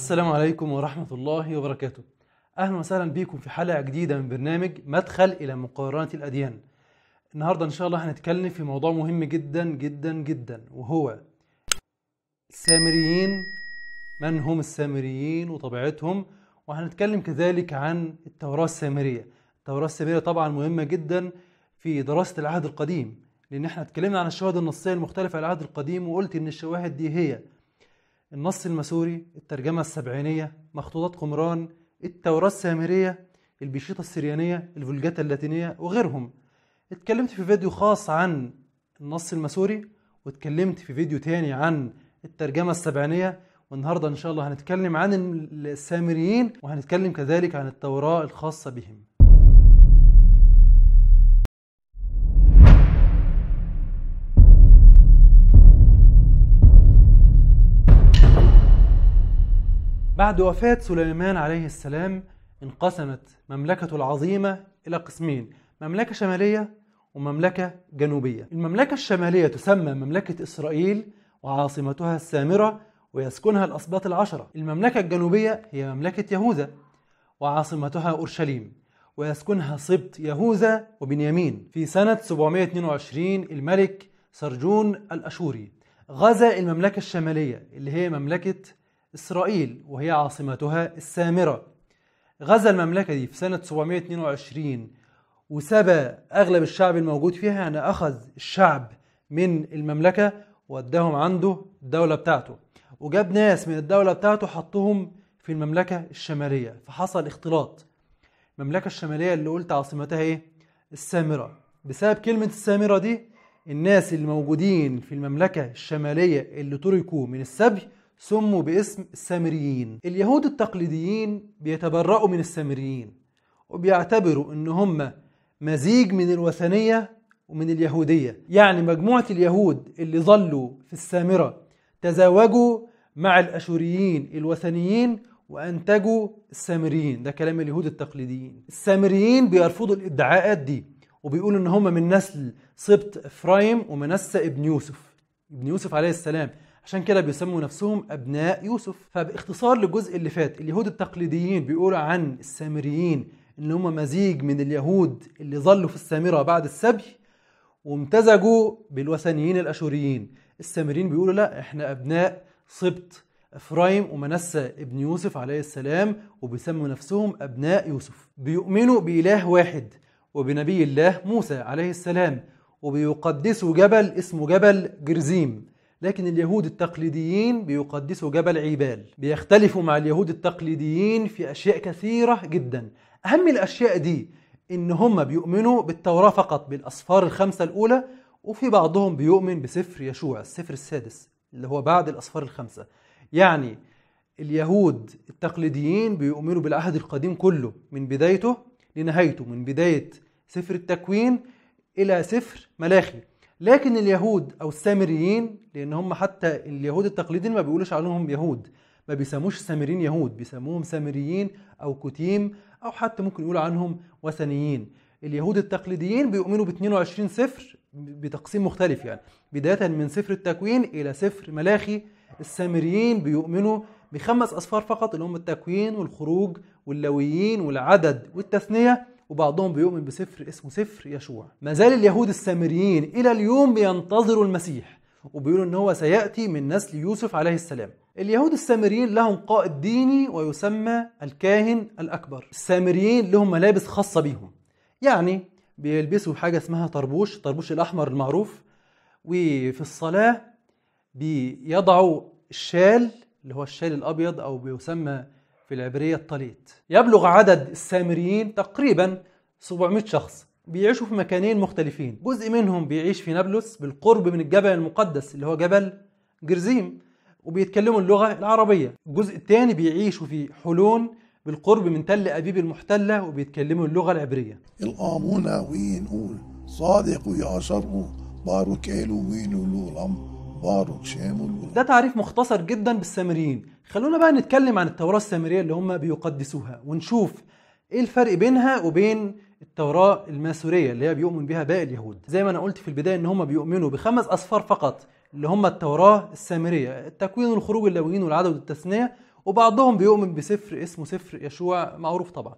السلام عليكم ورحمة الله وبركاته. أهلا وسهلا بكم في حلقة جديدة من برنامج مدخل إلى مقارنة الأديان. النهاردة إن شاء الله هنتكلم في موضوع مهم جدا جدا جدا، وهو السامريين. من هم السامريين وطبيعتهم؟ وهنتكلم كذلك عن التوراة السامرية. التوراة السامرية طبعا مهمة جدا في دراسة العهد القديم، لأن احنا اتكلمنا عن الشواهد النصية المختلفة على العهد القديم، وقلت إن الشواهد دي هي النص المسوري، الترجمة السبعينية، مخطوطات قمران، التوراة السامرية، البيشيطة السريانية، الفولجاتا اللاتينية وغيرهم. اتكلمت في فيديو خاص عن النص المسوري، واتكلمت في فيديو تاني عن الترجمة السبعينية، والنهاردة إن شاء الله هنتكلم عن السامريين، وهنتكلم كذلك عن التوراة الخاصة بهم. بعد وفاة سليمان عليه السلام انقسمت مملكته العظيمة إلى قسمين: مملكة شمالية ومملكة جنوبية. المملكة الشمالية تسمى مملكة إسرائيل، وعاصمتها السامرة ويسكنها الأسباط العشرة. المملكة الجنوبية هي مملكة يهوذا، وعاصمتها أورشليم ويسكنها سبط يهوذا وبنيامين. في سنة 722 الملك سرجون الأشوري غزا المملكة الشمالية اللي هي مملكة إسرائيل وهي عاصمتها السامرة. غزا المملكة دي في سنة 722 وسبى أغلب الشعب الموجود فيها، يعني أخذ الشعب من المملكة ووداهم عنده الدولة بتاعته، وجاب ناس من الدولة بتاعته حطهم في المملكة الشمالية، فحصل اختلاط. المملكة الشمالية اللي قلت عاصمتها ايه؟ السامرة. بسبب كلمة السامرة دي الناس اللي موجودين في المملكة الشمالية اللي تركوا من السبي سموا باسم السامريين. اليهود التقليديين بيتبرؤوا من السامريين، وبيعتبروا ان هم مزيج من الوثنية ومن اليهودية، يعني مجموعة اليهود اللي ظلوا في السامرة تزاوجوا مع الأشوريين الوثنيين وأنتجوا السامريين. ده كلام اليهود التقليديين. السامريين بيرفضوا الادعاءات دي، وبيقولوا ان هم من نسل سبط إفرايم ومنسى ابن يوسف عليه السلام، عشان كده بيسموا نفسهم أبناء يوسف. فباختصار للجزء اللي فات، اليهود التقليديين بيقولوا عن السامريين إن هم مزيج من اليهود اللي ظلوا في السامرة بعد السبي وامتزجوا بالوثنيين الأشوريين. السامريين بيقولوا لا، احنا أبناء سبط إفرايم ومنسى ابن يوسف عليه السلام، وبيسموا نفسهم أبناء يوسف. بيؤمنوا بإله واحد وبنبي الله موسى عليه السلام، وبيقدسوا جبل اسمه جبل جرزيم. لكن اليهود التقليديين بيقدسوا جبل عيبال. بيختلفوا مع اليهود التقليديين في أشياء كثيرة جدا. أهم الأشياء دي إن هم بيؤمنوا بالتوراة فقط، بالأسفار الخمسة الأولى، وفي بعضهم بيؤمن بسفر يشوع، السفر السادس اللي هو بعد الأسفار الخمسة. يعني اليهود التقليديين بيؤمنوا بالعهد القديم كله من بدايته لنهايته، من بداية سفر التكوين إلى سفر ملاخي. لكن اليهود أو السامريين، لأن هم حتى اليهود التقليديين ما بيقولوش عنهم يهود، ما بيسموش السامريين يهود، بيسموهم سامريين أو كتيم، أو حتى ممكن يقولوا عنهم وثنيين. اليهود التقليديين بيؤمنوا ب 22 سفر بتقسيم مختلف، يعني بداية من سفر التكوين إلى سفر ملاخي. السامريين بيؤمنوا ب5 أسفار فقط، اللي هم التكوين والخروج واللويين والعدد والتثنية، وبعضهم بيؤمن بسفر اسمه سفر يشوع. ما زال اليهود السامريين إلى اليوم بينتظروا المسيح، وبيقولوا إن هو سيأتي من نسل يوسف عليه السلام. اليهود السامريين لهم قائد ديني ويسمى الكاهن الأكبر. السامريين لهم ملابس خاصة بيهم، يعني بيلبسوا حاجة اسمها طربوش الأحمر المعروف، وفي الصلاة بيضعوا الشال اللي هو الشال الأبيض، أو بيسمى في العبرية الطليت. يبلغ عدد السامريين تقريبا 700 شخص، بيعيشوا في مكانين مختلفين. جزء منهم بيعيش في نابلس بالقرب من الجبل المقدس اللي هو جبل جرزيم، وبيتكلموا اللغة العربية. الجزء الثاني بيعيشوا في حلون بالقرب من تل أبيب المحتلة، وبيتكلموا اللغة العبرية. القامونا وين قول صادق ويا شرقو بارو كيلو وين ولولم بارو شامل. ده تعريف مختصر جدا بالسامريين. خلونا بقى نتكلم عن التوراة السامرية اللي هم بيقدسوها، ونشوف ايه الفرق بينها وبين التوراة الماسورية اللي هي بيؤمن بها باقي اليهود. زي ما انا قلت في البداية ان هم بيؤمنوا ب5 أسفار فقط، اللي هم التوراة السامرية: التكوين والخروج واللاويين والعدد والتثنية، وبعضهم بيؤمن بسفر اسمه سفر يشوع معروف طبعا.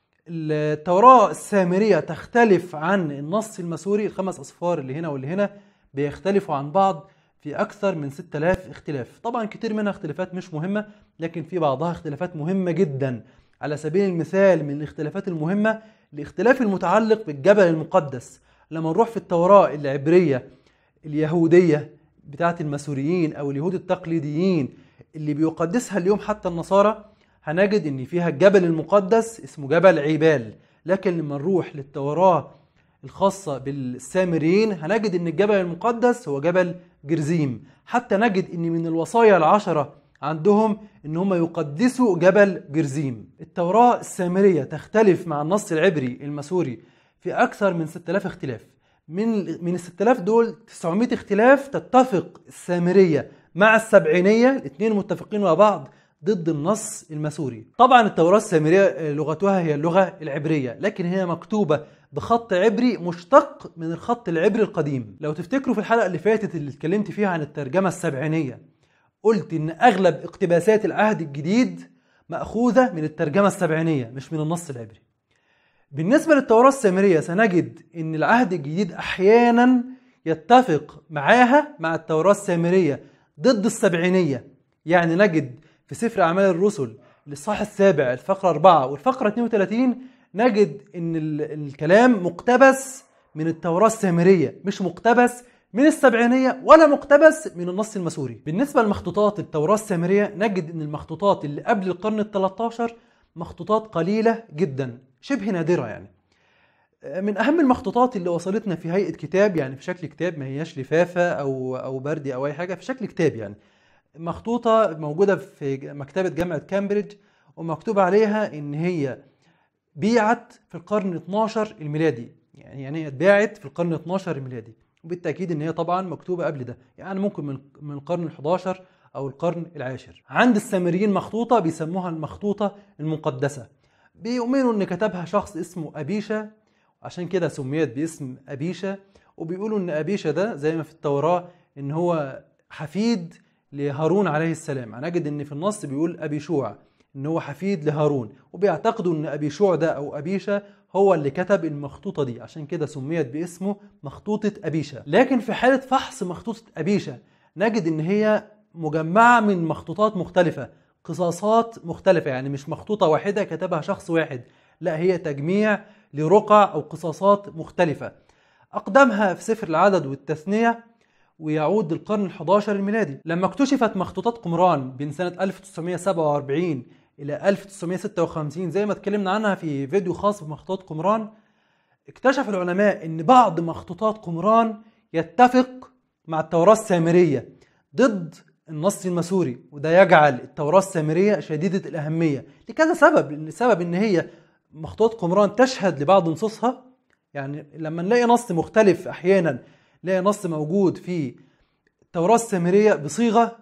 التوراة السامرية تختلف عن النص المسوري. ال5 أصفار اللي هنا واللي هنا بيختلفوا عن بعض في أكثر من 6000 اختلاف. طبعا كتير منها اختلافات مش مهمة، لكن في بعضها اختلافات مهمة جدا. على سبيل المثال من الاختلافات المهمة الاختلاف المتعلق بالجبل المقدس. لما نروح في التوراة العبرية اليهودية بتاعت المسوريين أو اليهود التقليديين اللي بيقدسها اليوم حتى النصارى، هنجد ان فيها الجبل المقدس اسمه جبل عيبال. لكن لما نروح للتوراة الخاصة بالسامريين هنجد ان الجبل المقدس هو جبل جرزيم. حتى نجد ان من الوصايا ال10 عندهم ان هم يقدسوا جبل جرزيم. التوراة السامرية تختلف مع النص العبري المسوري في اكثر من 6000 اختلاف. من ال 6000 دول 900 اختلاف تتفق السامرية مع السبعينية، الاثنين متفقين مع بعض ضد النص المسوري. طبعا التوراة السامرية لغتها هي اللغة العبرية، لكن هي مكتوبة بخط عبري مشتق من الخط العبري القديم. لو تفتكروا في الحلقة اللي فاتت اللي اتكلمت فيها عن الترجمة السبعينية، قلت ان اغلب اقتباسات العهد الجديد مأخوذة من الترجمة السبعينية مش من النص العبري. بالنسبة للتوراة السامرية سنجد ان العهد الجديد احيانا يتفق معاها مع التوراة السامرية ضد السبعينية. يعني نجد في سفر أعمال الرسل الإصحاح 7 الفقرة 4 والفقرة 32 نجد إن الكلام مقتبس من التوراة السامرية، مش مقتبس من السبعينية ولا مقتبس من النص المسوري. بالنسبة لمخطوطات التوراة السامرية نجد إن المخطوطات اللي قبل القرن ال13 مخطوطات قليلة جدا، شبه نادرة. يعني من أهم المخطوطات اللي وصلتنا في هيئة كتاب، يعني في شكل كتاب، ما هياش لفافة أو بردي أو أي حاجة، في شكل كتاب. يعني مخطوطة موجودة في مكتبة جامعة كامبريدج، ومكتوب عليها إن هي بيعت في القرن 12 الميلادي. يعني هي اتباعت في القرن 12 الميلادي، وبالتأكيد إن هي طبعا مكتوبة قبل ده، يعني ممكن من القرن 11 أو القرن 10. عند السامريين مخطوطة بيسموها المخطوطة المقدسة، بيؤمنوا إن كتبها شخص اسمه أبيشا، عشان كده سميت باسم أبيشا. وبيقولوا إن أبيشا ده زي ما في التوراة إن هو حفيد لهارون عليه السلام. هنجد ان في النص بيقول أبيشوع ان هو حفيد لهارون، وبيعتقدوا ان أبيشوع ده او أبيشا هو اللي كتب المخطوطة دي، عشان كده سميت باسمه مخطوطة أبيشا. لكن في حالة فحص مخطوطة أبيشا نجد ان هي مجمعة من مخطوطات مختلفة، قصاصات مختلفة. يعني مش مخطوطة واحدة كتبها شخص واحد، لا، هي تجميع لرقع او قصاصات مختلفة. أقدمها في سفر العدد والتثنية، ويعود للقرن 11 الميلادي. لما اكتشفت مخطوطات قمران بين سنة 1947 إلى 1956 زي ما اتكلمنا عنها في فيديو خاص بمخطوطات قمران، اكتشف العلماء ان بعض مخطوطات قمران يتفق مع التوراة السامرية ضد النص المسوري، وده يجعل التوراة السامرية شديدة الأهمية لكذا سبب. السبب ان هي مخطوطات قمران تشهد لبعض نصوصها. يعني لما نلاقي نص مختلف احيانا نلاقي نص موجود في التوراة السامرية بصيغة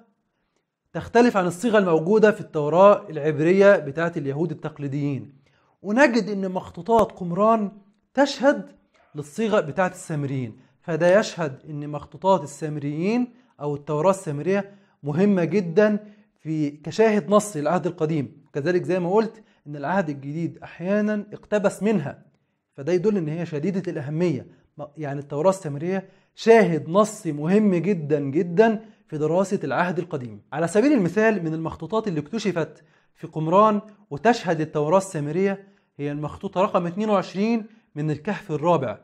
تختلف عن الصيغة الموجودة في التوراة العبرية بتاعت اليهود التقليديين، ونجد ان مخطوطات قمران تشهد للصيغة بتاعت السامريين. فده يشهد ان مخطوطات السامريين او التوراة السامرية مهمة جدا في كشاهد نص العهد القديم. كذلك زي ما قلت ان العهد الجديد احيانا اقتبس منها، فده يدل ان هي شديدة الأهمية. يعني التوراة السامرية شاهد نصي مهم جدا جدا في دراسة العهد القديم. على سبيل المثال من المخطوطات اللي اكتشفت في قمران وتشهد التوراة السامرية هي المخطوطة رقم 22 من الكهف الرابع،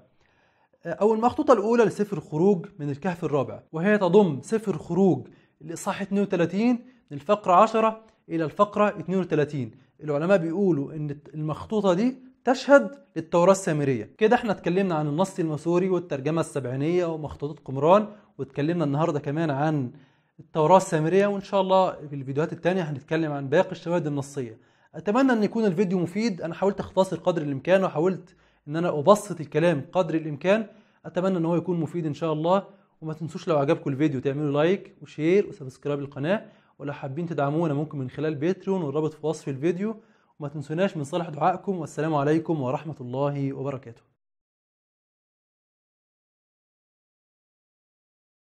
أو المخطوطة الأولى لسفر خروج من الكهف الرابع، وهي تضم سفر خروج الإصحاح 32 من الفقرة 10 إلى الفقرة 32. العلماء بيقولوا إن المخطوطة دي تشهد للتوراة السامرية. كده احنا اتكلمنا عن النص المسوري والترجمة السبعينية ومخطوطات قمران، واتكلمنا النهاردة كمان عن التوراة السامرية، وإن شاء الله في الفيديوهات التانية هنتكلم عن باقي الشواهد النصية. أتمنى أن يكون الفيديو مفيد. أنا حاولت أختصر قدر الإمكان وحاولت أن أنا أبسط الكلام قدر الإمكان. أتمنى أن هو يكون مفيد إن شاء الله. وما تنسوش لو عجبكم الفيديو تعملوا لايك وشير وسبسكرايب للقناة، ولو حابين تدعمونا ممكن من خلال باتريون، والرابط في وصف الفيديو. وما تنسوناش من صالح دعائكم، والسلام عليكم ورحمة الله وبركاته.